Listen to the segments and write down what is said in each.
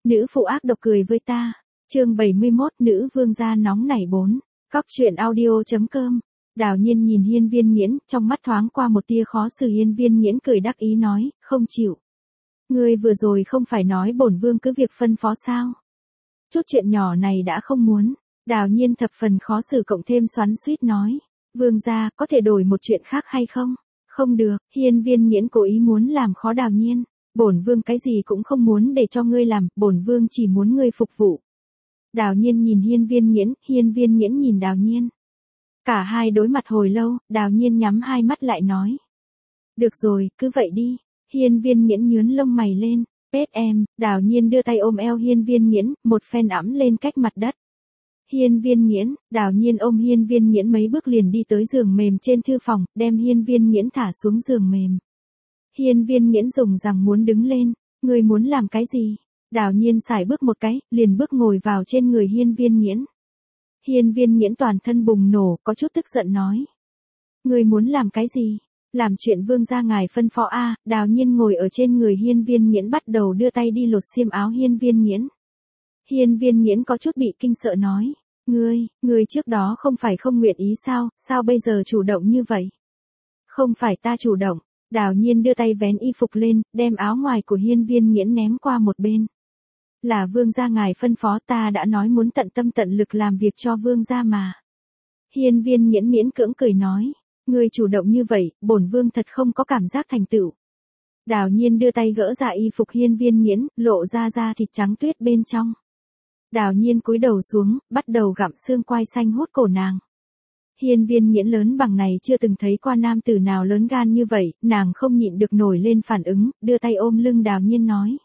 Nữ phụ ác độc cười với ta. Chương 71, nữ vương gia nóng nảy 4. Cóc truyện audio.com. Đào Nhiên nhìn Hiên Viên Nghiễn, trong mắt thoáng qua một tia khó xử. Hiên Viên Nghiễn cười đắc ý nói, không chịu. Ngươi vừa rồi không phải nói bổn vương cứ việc phân phó sao? Chút chuyện nhỏ này đã không muốn. Đào Nhiên thập phần khó xử cộng thêm xoắn xuýt nói, vương gia, có thể đổi một chuyện khác hay không? Không được. Hiên Viên Nghiễn cố ý muốn làm khó Đào Nhiên. Bổn vương cái gì cũng không muốn để cho ngươi làm, bổn vương chỉ muốn ngươi phục vụ. Đào Nhiên nhìn Hiên Viên Nghiễn nhìn Đào Nhiên. Cả hai đối mặt hồi lâu, Đào Nhiên nhắm hai mắt lại nói. Được rồi, cứ vậy đi. Hiên Viên Nghiễn nhướng lông mày lên. Pét em. Đào Nhiên đưa tay ôm eo Hiên Viên Nghiễn, một phen ẵm lên cách mặt đất. Hiên Viên Nghiễn. Đào Nhiên ôm Hiên Viên Nghiễn mấy bước liền đi tới giường mềm trên thư phòng, đem Hiên Viên Nghiễn thả xuống giường mềm. Hiên Viên Nghiễn dùng rằng muốn đứng lên. Ngươi muốn làm cái gì? Đào Nhiên sải bước một cái, liền bước ngồi vào trên người Hiên Viên Nghiễn. Hiên Viên Nghiễn toàn thân bùng nổ, có chút tức giận nói. Ngươi muốn làm cái gì? Làm chuyện vương gia ngài phân phó a. Đào Nhiên ngồi ở trên người Hiên Viên Nghiễn bắt đầu đưa tay đi lột xiêm áo Hiên Viên Nghiễn. Hiên Viên Nghiễn có chút bị kinh sợ nói. Ngươi trước đó không phải không nguyện ý sao, sao bây giờ chủ động như vậy? Không phải ta chủ động. Đào Nhiên đưa tay vén y phục lên, đem áo ngoài của Hiên Viên Nghiễn ném qua một bên. Là vương gia ngài phân phó, ta đã nói muốn tận tâm tận lực làm việc cho vương gia mà. Hiên Viên Nghiễn miễn cưỡng cười nói. Ngươi chủ động như vậy, bổn vương thật không có cảm giác thành tựu. Đào Nhiên đưa tay gỡ ra y phục Hiên Viên Nghiễn, lộ ra da thịt trắng tuyết bên trong. Đào Nhiên cúi đầu xuống, bắt đầu gặm xương quai xanh hút cổ nàng. Hiên Viên Nghiễn lớn bằng này chưa từng thấy qua nam tử nào lớn gan như vậy, nàng không nhịn được nổi lên phản ứng, đưa tay ôm lưng Đào Nhiên nói.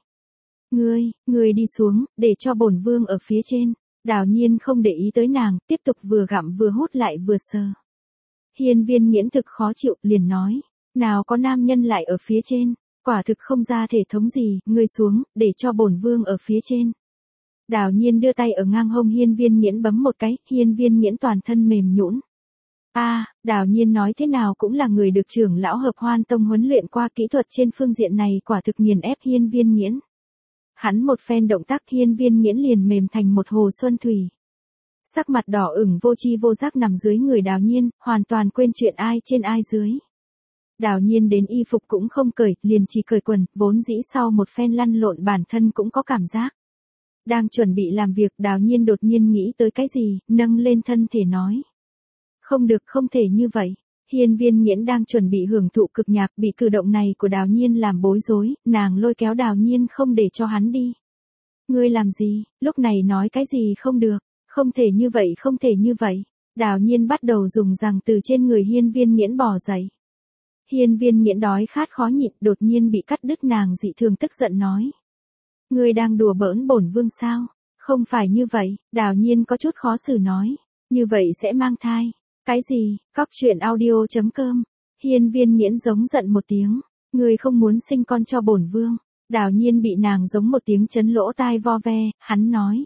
Ngươi đi xuống, để cho bổn vương ở phía trên. Đào Nhiên không để ý tới nàng, tiếp tục vừa gặm vừa hút lại vừa sờ. Hiên Viên Nghiễn thực khó chịu, liền nói. Nào có nam nhân lại ở phía trên, quả thực không ra thể thống gì, ngươi xuống, để cho bổn vương ở phía trên. Đào Nhiên đưa tay ở ngang hông Hiên Viên Nghiễn bấm một cái, Hiên Viên Nghiễn toàn thân mềm nhũn. Đào Nhiên nói thế nào cũng là người được trưởng lão Hợp Hoan Tông huấn luyện qua, kỹ thuật trên phương diện này quả thực nghiền ép Hiên Viên Nghiễn. Hắn một phen động tác Hiên Viên Nghiễn liền mềm thành một hồ xuân thủy. Sắc mặt đỏ ửng vô chi vô giác nằm dưới người Đào Nhiên, hoàn toàn quên chuyện ai trên ai dưới. Đào Nhiên đến y phục cũng không cởi, liền chỉ cởi quần, vốn dĩ sau một phen lăn lộn bản thân cũng có cảm giác. Đang chuẩn bị làm việc, Đào Nhiên đột nhiên nghĩ tới cái gì, nâng lên thân thể nói. Không được, không thể như vậy. Hiên Viên Nghiễn đang chuẩn bị hưởng thụ cực nhạc, bị cử động này của Đào Nhiên làm bối rối, nàng lôi kéo Đào Nhiên không để cho hắn đi. Ngươi làm gì, lúc này nói cái gì không được, không thể như vậy, không thể như vậy. Đào Nhiên bắt đầu dùng rằng từ trên người Hiên Viên Nghiễn bò dậy. Hiên Viên Nghiễn đói khát khó nhịn, đột nhiên bị cắt đứt, nàng dị thường tức giận nói. Ngươi đang đùa bỡn bổn vương sao? Không phải như vậy. Đào Nhiên có chút khó xử nói. Như vậy sẽ mang thai. Cái gì? Cóc truyện audio.com. Hiên Viên Nghiễn giống giận một tiếng. Ngươi không muốn sinh con cho bổn vương. Đào Nhiên bị nàng giống một tiếng chấn lỗ tai vo ve, hắn nói.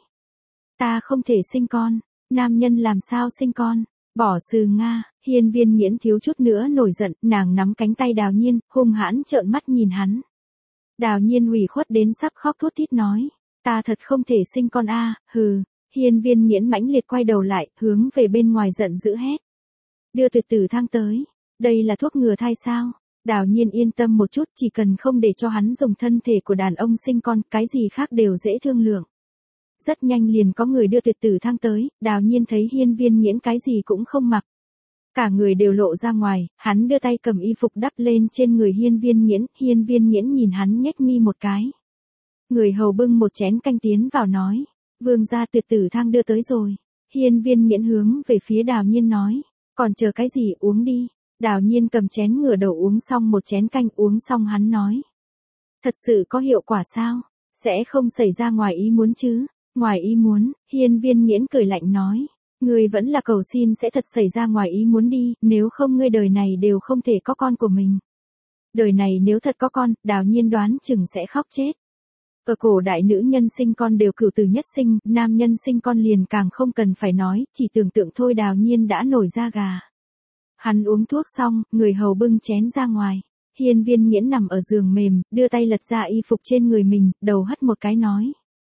Ta không thể sinh con. Nam nhân làm sao sinh con? Bỏ sừ Nga. Hiên Viên Nghiễn thiếu chút nữa nổi giận, nàng nắm cánh tay Đào Nhiên, hung hãn trợn mắt nhìn hắn. Đào Nhiên ủy khuất đến sắp khóc thút thít nói. Ta thật không thể sinh con a. Hừ. Hiên Viên Nghiễn mãnh liệt quay đầu lại, hướng về bên ngoài giận dữ hét. Đưa tuyệt tử thang tới. Đây là thuốc ngừa thai sao? Đào Nhiên yên tâm một chút, chỉ cần không để cho hắn dùng thân thể của đàn ông sinh con, cái gì khác đều dễ thương lượng. Rất nhanh liền có người đưa tuyệt tử thang tới, Đào Nhiên thấy Hiên Viên Nghiễn cái gì cũng không mặc. Cả người đều lộ ra ngoài, hắn đưa tay cầm y phục đắp lên trên người Hiên Viên Nghiễn nhìn hắn nhếch mi một cái. Người hầu bưng một chén canh tiến vào nói, vương gia tuyệt tử thang đưa tới rồi. Hiên Viên Nghiễn hướng về phía Đào Nhiên nói, còn chờ cái gì, uống đi. Đào Nhiên cầm chén ngửa đầu uống xong một chén canh, uống xong hắn nói. Thật sự có hiệu quả sao? Sẽ không xảy ra ngoài ý muốn chứ? Ngoài ý muốn. Hiên Viên Nghiễn cười lạnh nói. Ngươi vẫn là cầu xin sẽ thật xảy ra ngoài ý muốn đi, nếu không ngươi đời này đều không thể có con của mình. Đời này nếu thật có con, Đào Nhiên đoán chừng sẽ khóc chết. Ở cổ đại nữ nhân sinh con đều cửu tử nhất sinh, nam nhân sinh con liền càng không cần phải nói, chỉ tưởng tượng thôi Đào Nhiên đã nổi da gà. Hắn uống thuốc xong, người hầu bưng chén ra ngoài. Hiên Viên Nghiễn nằm ở giường mềm, đưa tay lật ra y phục trên người mình, đầu hất một cái nói.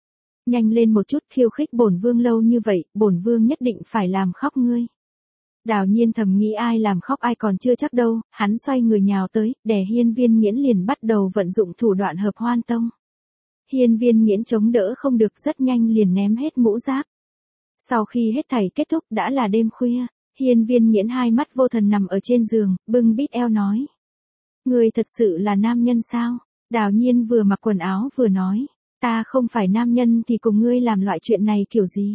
Nhanh lên một chút khiêu khích bổn vương lâu như vậy, bổn vương nhất định phải làm khóc ngươi. Đào Nhiên thầm nghĩ ai làm khóc ai còn chưa chắc đâu, hắn xoay người nhào tới, đè Hiên Viên Nghiễn liền bắt đầu vận dụng thủ đoạn hợp hoan tông. Hiên Viên Nghiễn chống đỡ không được rất nhanh liền ném hết mũ giáp. Sau khi hết thảy kết thúc đã là đêm khuya, Hiên Viên Nghiễn hai mắt vô thần nằm ở trên giường, bưng bít eo nói. Ngươi thật sự là nam nhân sao? Đào Nhiên vừa mặc quần áo vừa nói. Ta không phải nam nhân thì cùng ngươi làm loại chuyện này kiểu gì?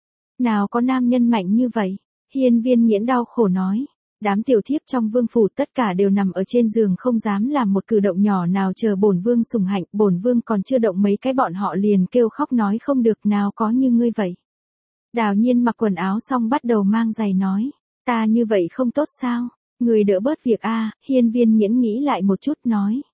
Nào có nam nhân mạnh như vậy? Hiên Viên Nghiễn đau khổ nói. Đám tiểu thiếp trong vương phủ tất cả đều nằm ở trên giường không dám làm một cử động nhỏ nào chờ bổn vương sủng hạnh, bổn vương còn chưa động mấy cái bọn họ liền kêu khóc nói không được nào có như ngươi vậy. Đào Nhiên mặc quần áo xong bắt đầu mang giày nói, ta như vậy không tốt sao, người đỡ bớt việc a. Hiên Viên Nghiễn nghĩ lại một chút nói.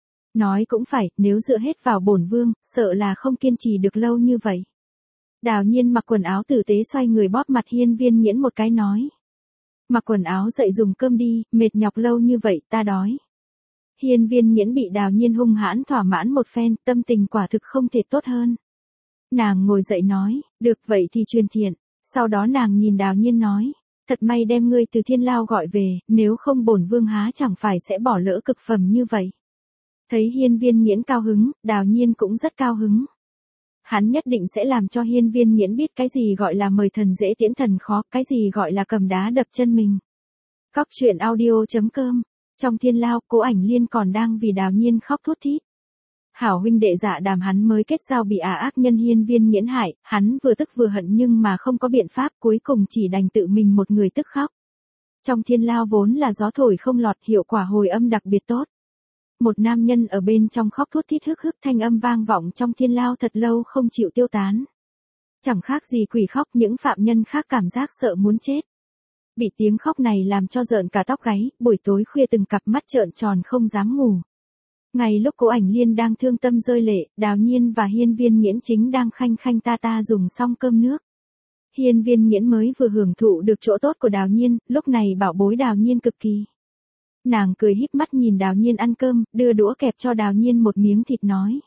Nói cũng phải, nếu dựa hết vào bổn vương, sợ là không kiên trì được lâu như vậy. Đào Nhiên mặc quần áo tử tế xoay người bóp mặt Hiên Viên Nghiễn một cái nói. Mặc quần áo dậy dùng cơm đi, mệt nhọc lâu như vậy, ta đói. Hiên Viên Nghiễn bị Đào Nhiên hung hãn thỏa mãn một phen, tâm tình quả thực không thể tốt hơn. Nàng ngồi dậy nói, được vậy thì truyền thiện. Sau đó nàng nhìn Đào Nhiên nói, thật may đem ngươi từ thiên lao gọi về, nếu không bổn vương há chẳng phải sẽ bỏ lỡ cực phẩm như vậy. Thấy Hiên Viên Nghiễn cao hứng, Đào Nhiên cũng rất cao hứng. Hắn nhất định sẽ làm cho Hiên Viên Nghiễn biết cái gì gọi là mời thần dễ tiễn thần khó, cái gì gọi là cầm đá đập chân mình. Cóc truyện audio.com. Trong thiên lao, Cố Ảnh Liên còn đang vì Đào Nhiên khóc thút thít. Hảo huynh đệ Dạ Đàm hắn mới kết giao bị ác nhân Hiên Viên Nghiễn hại, hắn vừa tức vừa hận nhưng mà không có biện pháp, cuối cùng chỉ đành tự mình một người tức khóc. Trong thiên lao vốn là gió thổi không lọt, hiệu quả hồi âm đặc biệt tốt. Một nam nhân ở bên trong khóc thút thít hức hức, thanh âm vang vọng trong thiên lao thật lâu không chịu tiêu tán. Chẳng khác gì quỷ khóc, những phạm nhân khác cảm giác sợ muốn chết. Bị tiếng khóc này làm cho rợn cả tóc gáy, buổi tối khuya từng cặp mắt trợn tròn không dám ngủ. Ngay lúc Cố Ảnh Liên đang thương tâm rơi lệ, Đào Nhiên và Hiên Viên Nghiễn chính đang khanh khanh ta ta dùng xong cơm nước. Hiên Viên Nghiễn mới vừa hưởng thụ được chỗ tốt của Đào Nhiên, lúc này bảo bối Đào Nhiên cực kỳ. Nàng cười híp mắt nhìn Đào Nhiên ăn cơm, đưa đũa kẹp cho Đào Nhiên một miếng thịt nói.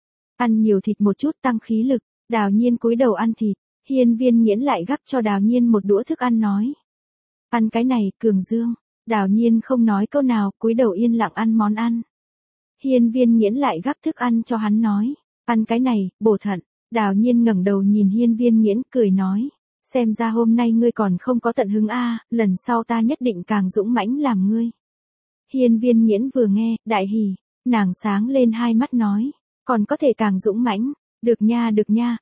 Ăn nhiều thịt một chút tăng khí lực. Đào Nhiên cúi đầu ăn thịt, Hiên Viên Nghiễn lại gắp cho Đào Nhiên một đũa thức ăn nói. Ăn cái này, cường dương. Đào Nhiên không nói câu nào, cúi đầu yên lặng ăn món ăn. Hiên Viên Nghiễn lại gắp thức ăn cho hắn nói. Ăn cái này, bổ thận. Đào Nhiên ngẩng đầu nhìn Hiên Viên Nghiễn cười nói. Xem ra hôm nay ngươi còn không có tận hứng a, lần sau ta nhất định càng dũng mãnh làm ngươi. Hiên Viên Nghiễn vừa nghe, đại hỉ, nàng sáng lên hai mắt nói, còn có thể càng dũng mãnh, được nha,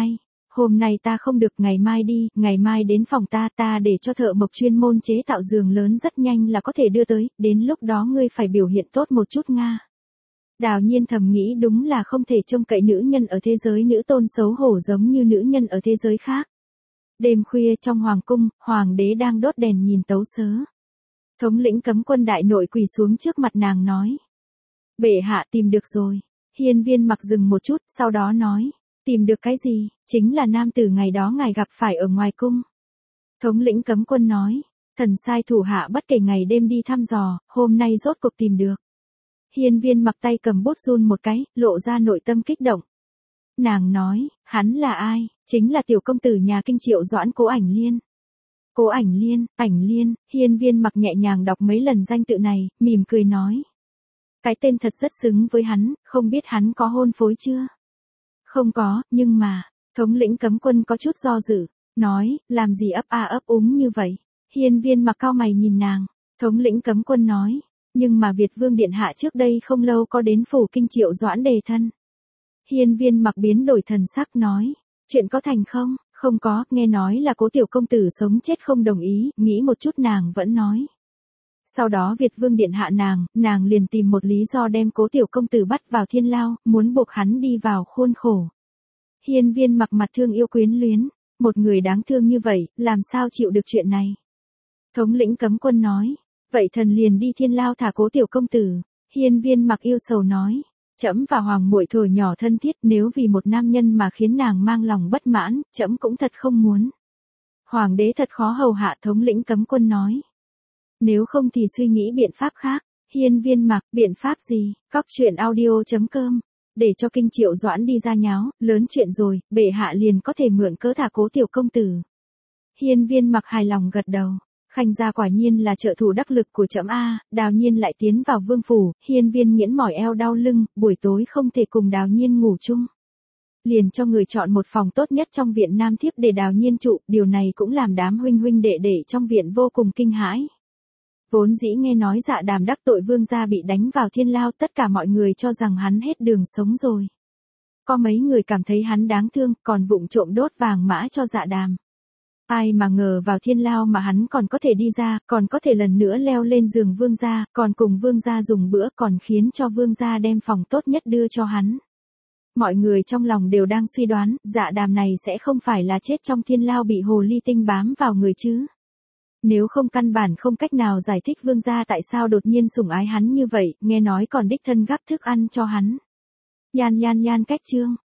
hôm nay ta không được, ngày mai đi, ngày mai đến phòng ta để cho thợ mộc chuyên môn chế tạo giường lớn rất nhanh là có thể đưa tới, đến lúc đó ngươi phải biểu hiện tốt một chút nga. Đào Nhiên thầm nghĩ đúng là không thể trông cậy nữ nhân ở thế giới nữ tôn xấu hổ giống như nữ nhân ở thế giới khác. Đêm khuya trong hoàng cung, hoàng đế đang đốt đèn nhìn tấu sớ. Thống lĩnh cấm quân đại nội quỳ xuống trước mặt nàng nói. Bệ hạ tìm được rồi. Hiên Viên mặc dừng một chút, sau đó nói. Tìm được cái gì, chính là nam tử ngày đó ngài gặp phải ở ngoài cung. Thống lĩnh cấm quân nói. Thần sai thủ hạ bất kể ngày đêm đi thăm dò, hôm nay rốt cuộc tìm được. Hiên Viên mặc tay cầm bút run một cái, lộ ra nội tâm kích động. Nàng nói, hắn là ai, chính là tiểu công tử nhà Kinh Triệu Doãn Cố Ảnh Liên. Cố Ảnh Liên, Hiên Viên mặc nhẹ nhàng đọc mấy lần danh tự này, mỉm cười nói. Cái tên thật rất xứng với hắn, không biết hắn có hôn phối chưa? Không có, nhưng mà, thống lĩnh cấm quân có chút do dự, nói, làm gì ấp úng như vậy? Hiên Viên mặc cau mày nhìn nàng, thống lĩnh cấm quân nói, nhưng mà Việt Vương Điện Hạ trước đây không lâu có đến phủ Kinh Triệu Doãn đề thân. Hiên Viên mặc biến đổi thần sắc nói, chuyện có thành không? Không có, nghe nói là Cố tiểu công tử sống chết không đồng ý, nghĩ một chút nàng vẫn nói. Sau đó Việt Vương Điện Hạ nàng liền tìm một lý do đem Cố tiểu công tử bắt vào thiên lao, muốn buộc hắn đi vào khuôn khổ. Hiên Viên mặc mặt thương yêu quyến luyến, một người đáng thương như vậy, làm sao chịu được chuyện này? Thống lĩnh cấm quân nói, vậy thần liền đi thiên lao thả Cố tiểu công tử. Hiên Viên mặc yêu sầu nói. Trẫm và hoàng muội thuở nhỏ thân thiết, nếu vì một nam nhân mà khiến nàng mang lòng bất mãn, trẫm cũng thật không muốn. Hoàng đế thật khó hầu hạ, thống lĩnh cấm quân nói. Nếu không thì suy nghĩ biện pháp khác. Hiên Viên mặc, biện pháp gì? Cóc truyện audio.com để cho Kinh Triệu Doãn đi ra nháo, lớn chuyện rồi, bệ hạ liền có thể mượn cớ thả Cố tiểu công tử. Hiên Viên Mặc hài lòng gật đầu. Khanh gia quả nhiên là trợ thủ đắc lực của trẫm a. Đào Nhiên lại tiến vào vương phủ, Hiên Viên Nghiễn mỏi eo đau lưng, buổi tối không thể cùng Đào Nhiên ngủ chung. Liền cho người chọn một phòng tốt nhất trong viện nam thiếp để Đào Nhiên trụ, điều này cũng làm đám huynh huynh đệ đệ trong viện vô cùng kinh hãi. Vốn dĩ nghe nói Dạ Đàm đắc tội vương gia bị đánh vào thiên lao, tất cả mọi người cho rằng hắn hết đường sống rồi. Có mấy người cảm thấy hắn đáng thương, còn vụng trộm đốt vàng mã cho Dạ Đàm. Ai mà ngờ vào thiên lao mà hắn còn có thể đi ra, còn có thể lần nữa leo lên giường vương gia, còn cùng vương gia dùng bữa, còn khiến cho vương gia đem phòng tốt nhất đưa cho hắn. Mọi người trong lòng đều đang suy đoán, Dạ Đàm này sẽ không phải là chết trong thiên lao bị hồ ly tinh bám vào người chứ. Nếu không căn bản không cách nào giải thích vương gia tại sao đột nhiên sủng ái hắn như vậy, nghe nói còn đích thân gắp thức ăn cho hắn. Nhan cách chương.